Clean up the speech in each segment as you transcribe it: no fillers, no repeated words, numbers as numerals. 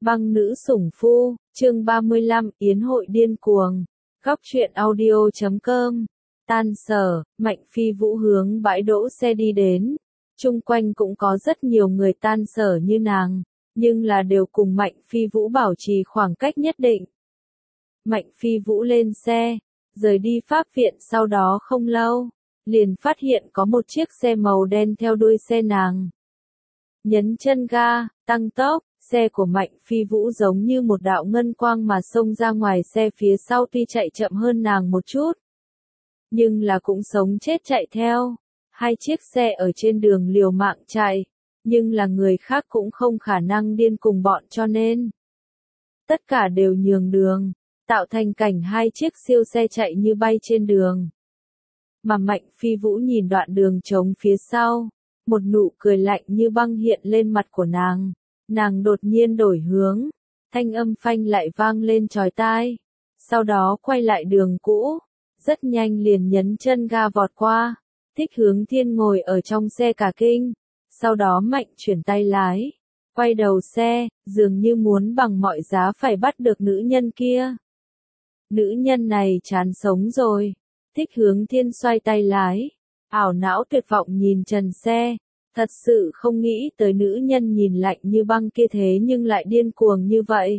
Băng nữ sủng phu, chương 35, Yến hội điên cuồng. Góc truyện audio.com. Tan sở, Mạnh Phi Vũ hướng bãi đỗ xe đi đến. Chung quanh cũng có rất nhiều người tan sở như nàng, nhưng là đều cùng Mạnh Phi Vũ bảo trì khoảng cách nhất định. Mạnh Phi Vũ lên xe, rời đi pháp viện, sau đó không lâu, liền phát hiện có một chiếc xe màu đen theo đuôi xe nàng. Nhấn chân ga, tăng tốc, xe của Mạnh Phi Vũ giống như một đạo ngân quang mà xông ra ngoài xe phía sau, tuy chạy chậm hơn nàng một chút, nhưng là cũng sống chết chạy theo. Hai chiếc xe ở trên đường liều mạng chạy, nhưng là người khác cũng không khả năng điên cùng bọn, cho nên tất cả đều nhường đường, tạo thành cảnh hai chiếc siêu xe chạy như bay trên đường. Mà Mạnh Phi Vũ nhìn đoạn đường trống phía sau, một nụ cười lạnh như băng hiện lên mặt của nàng. Nàng đột nhiên đổi hướng, thanh âm phanh lại vang lên chói tai. Sau đó quay lại đường cũ, rất nhanh liền nhấn chân ga vọt qua. Thích Hướng Thiên ngồi ở trong xe cả kinh, sau đó mạnh chuyển tay lái, quay đầu xe, dường như muốn bằng mọi giá phải bắt được nữ nhân kia. Nữ nhân này chán sống rồi. Thích Hướng Thiên xoay tay lái, ảo não tuyệt vọng nhìn trần xe, thật sự không nghĩ tới nữ nhân nhìn lạnh như băng kia thế nhưng lại điên cuồng như vậy.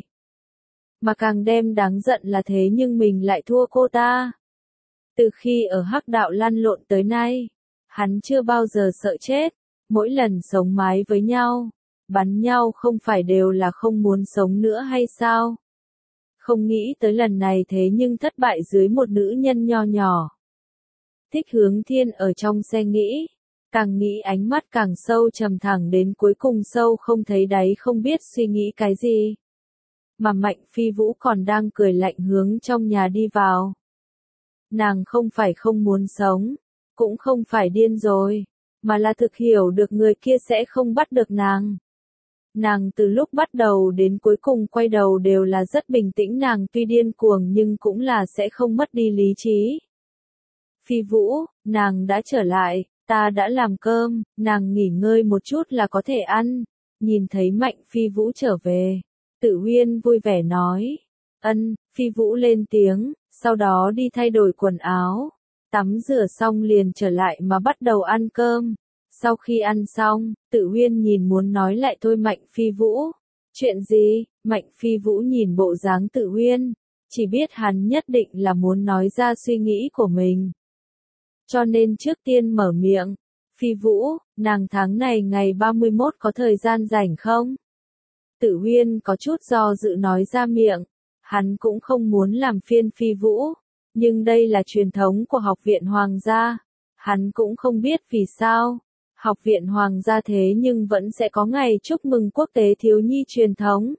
Mà càng đem đáng giận là thế nhưng mình lại thua cô ta. Từ khi ở hắc đạo lăn lộn tới nay, hắn chưa bao giờ sợ chết, mỗi lần sống mái với nhau, bắn nhau không phải đều là không muốn sống nữa hay sao? Không nghĩ tới lần này thế nhưng thất bại dưới một nữ nhân nho nhỏ. Thích Hướng Thiên ở trong xe nghĩ, càng nghĩ ánh mắt càng sâu trầm thẳng đến cuối cùng sâu không thấy đáy, không biết suy nghĩ cái gì. Mà Mạnh Phi Vũ còn đang cười lạnh hướng trong nhà đi vào. Nàng không phải không muốn sống, cũng không phải điên rồi, mà là thực hiểu được người kia sẽ không bắt được nàng. Nàng từ lúc bắt đầu đến cuối cùng quay đầu đều là rất bình tĩnh, nàng tuy điên cuồng nhưng cũng là sẽ không mất đi lý trí. Phi Vũ, nàng đã trở lại, ta đã làm cơm, nàng nghỉ ngơi một chút là có thể ăn. Nhìn thấy Mạnh Phi Vũ trở về, Tử Uyên vui vẻ nói. Ân, Phi Vũ lên tiếng, sau đó đi thay đổi quần áo, tắm rửa xong liền trở lại mà bắt đầu ăn cơm. Sau khi ăn xong, Tử Uyên nhìn muốn nói lại thôi Mạnh Phi Vũ. Chuyện gì? Mạnh Phi Vũ nhìn bộ dáng Tử Uyên, chỉ biết hắn nhất định là muốn nói ra suy nghĩ của mình. Cho nên trước tiên mở miệng. Phi Vũ, nàng tháng này ngày 31 có thời gian rảnh không? Tử Uyên có chút do dự nói ra miệng. Hắn cũng không muốn làm phiền Phi Vũ, nhưng đây là truyền thống của Học viện Hoàng gia. Hắn cũng không biết vì sao Học viện Hoàng gia thế nhưng vẫn sẽ có ngày chúc mừng quốc tế thiếu nhi truyền thống.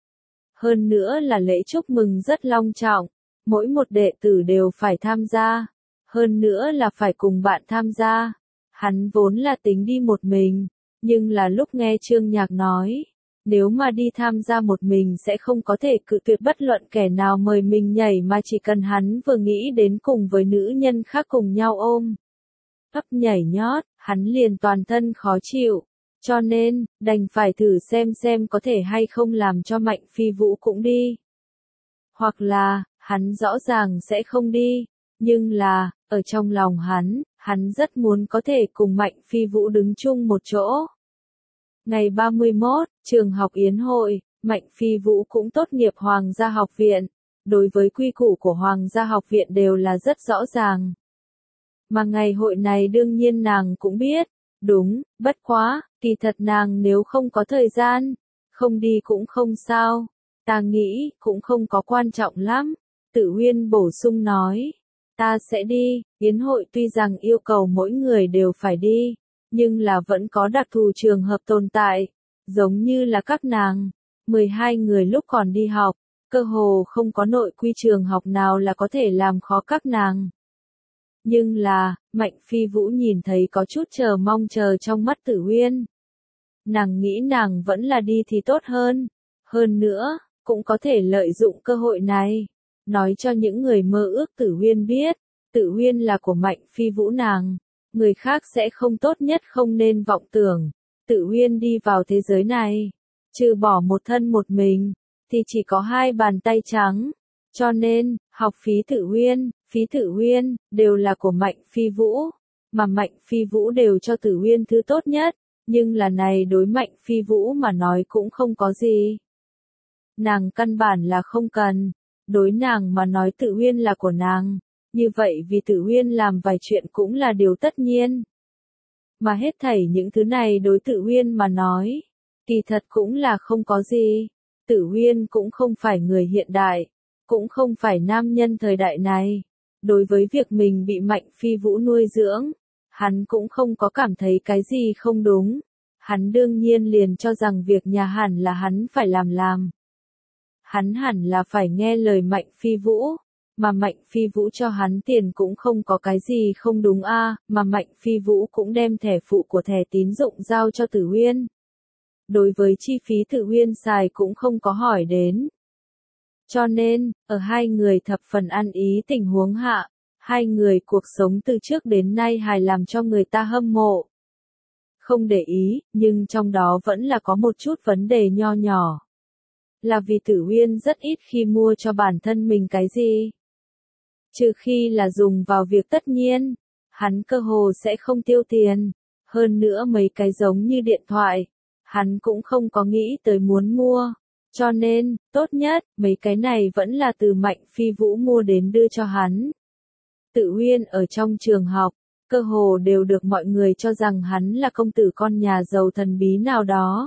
Hơn nữa là lễ chúc mừng rất long trọng, mỗi một đệ tử đều phải tham gia, hơn nữa là phải cùng bạn tham gia. Hắn vốn là tính đi một mình, nhưng là lúc nghe Trương Nhạc nói, nếu mà đi tham gia một mình sẽ không có thể cự tuyệt bất luận kẻ nào mời mình nhảy, mà chỉ cần hắn vừa nghĩ đến cùng với nữ nhân khác cùng nhau ôm ấp nhảy nhót, hắn liền toàn thân khó chịu, cho nên đành phải thử xem có thể hay không làm cho Mạnh Phi Vũ cũng đi. Hoặc là, hắn rõ ràng sẽ không đi, nhưng là, ở trong lòng hắn rất muốn có thể cùng Mạnh Phi Vũ đứng chung một chỗ. Ngày 31, trường học yến hội, Mạnh Phi Vũ cũng tốt nghiệp Hoàng gia học viện. Đối với quy củ của Hoàng gia học viện đều là rất rõ ràng. Mà ngày hội này đương nhiên nàng cũng biết. Đúng, bất quá, kỳ thật nàng nếu không có thời gian, không đi cũng không sao. Ta nghĩ, cũng không có quan trọng lắm. Tử Uyên bổ sung nói. Ta sẽ đi, yến hội tuy rằng yêu cầu mỗi người đều phải đi, nhưng là vẫn có đặc thù trường hợp tồn tại, giống như là các nàng, 12 người lúc còn đi học, cơ hồ không có nội quy trường học nào là có thể làm khó các nàng. Nhưng là, Mạnh Phi Vũ nhìn thấy có chút chờ mong chờ trong mắt Tử Uyên. Nàng nghĩ nàng vẫn là đi thì tốt hơn, hơn nữa, cũng có thể lợi dụng cơ hội này, nói cho những người mơ ước Tử Uyên biết, Tử Uyên là của Mạnh Phi Vũ nàng. Người khác sẽ không, tốt nhất không nên vọng tưởng. Tử Uyên đi vào thế giới này, trừ bỏ một thân một mình, thì chỉ có hai bàn tay trắng. Cho nên, học phí Thự Uyên, đều là của Mạnh Phi Vũ. Mà Mạnh Phi Vũ đều cho Tử Uyên thứ tốt nhất, nhưng là này đối Mạnh Phi Vũ mà nói cũng không có gì. Nàng căn bản là không cần, đối nàng mà nói Tử Uyên là của nàng, như vậy vì Tử Uyên làm vài chuyện cũng là điều tất nhiên. Mà hết thảy những thứ này đối Tử Uyên mà nói, kỳ thật cũng là không có gì. Tử Uyên cũng không phải người hiện đại, cũng không phải nam nhân thời đại này. Đối với việc mình bị Mạnh Phi Vũ nuôi dưỡng, hắn cũng không có cảm thấy cái gì không đúng. Hắn đương nhiên liền cho rằng việc nhà hẳn là hắn phải làm. Hắn hẳn là phải nghe lời Mạnh Phi Vũ, mà Mạnh Phi Vũ cho hắn tiền cũng không có cái gì không đúng a, mà Mạnh Phi Vũ cũng đem thẻ phụ của thẻ tín dụng giao cho Tử Uyên. Đối với chi phí Tử Uyên xài cũng không có hỏi đến. Cho nên, ở hai người thập phần ăn ý tình huống hạ, hai người cuộc sống từ trước đến nay hài làm cho người ta hâm mộ. Không để ý, nhưng trong đó vẫn là có một chút vấn đề nho nhỏ. Là vì Tử Uyên rất ít khi mua cho bản thân mình cái gì. Trừ khi là dùng vào việc tất nhiên, hắn cơ hồ sẽ không tiêu tiền. Hơn nữa mấy cái giống như điện thoại, hắn cũng không có nghĩ tới muốn mua. Cho nên, tốt nhất, mấy cái này vẫn là từ Mạnh Phi Vũ mua đến đưa cho hắn. Tử Uyên ở trong trường học, cơ hồ đều được mọi người cho rằng hắn là công tử con nhà giàu thần bí nào đó.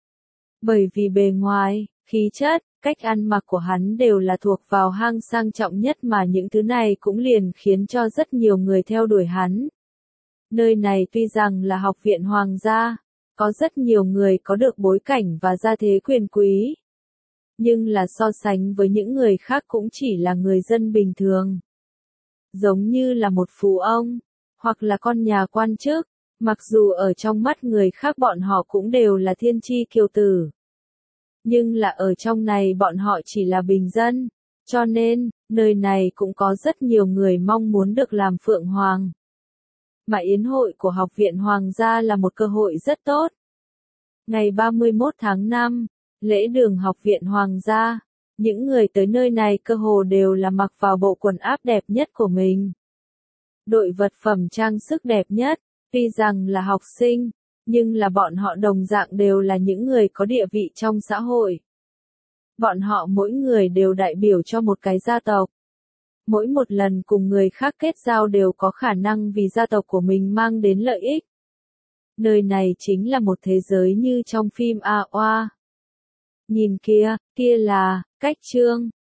Bởi vì bề ngoài, khí chất, cách ăn mặc của hắn đều là thuộc vào hang sang trọng nhất mà những thứ này cũng liền khiến cho rất nhiều người theo đuổi hắn. Nơi này tuy rằng là học viện hoàng gia, có rất nhiều người có được bối cảnh và gia thế quyền quý. Nhưng là so sánh với những người khác cũng chỉ là người dân bình thường. Giống như là một phú ông, hoặc là con nhà quan chức, mặc dù ở trong mắt người khác bọn họ cũng đều là thiên chi kiều tử. Nhưng là ở trong này bọn họ chỉ là bình dân, cho nên, nơi này cũng có rất nhiều người mong muốn được làm phượng hoàng. Mà yến hội của học viện hoàng gia là một cơ hội rất tốt. Ngày 31 tháng 5, lễ đường học viện hoàng gia, những người tới nơi này cơ hồ đều là mặc vào bộ quần áo đẹp nhất của mình. Đội vật phẩm trang sức đẹp nhất, tuy rằng là học sinh, nhưng là bọn họ đồng dạng đều là những người có địa vị trong xã hội. Bọn họ mỗi người đều đại biểu cho một cái gia tộc. Mỗi một lần cùng người khác kết giao đều có khả năng vì gia tộc của mình mang đến lợi ích. Nơi này chính là một thế giới như trong phim A Oa. Nhìn kia, kia là, cách trương,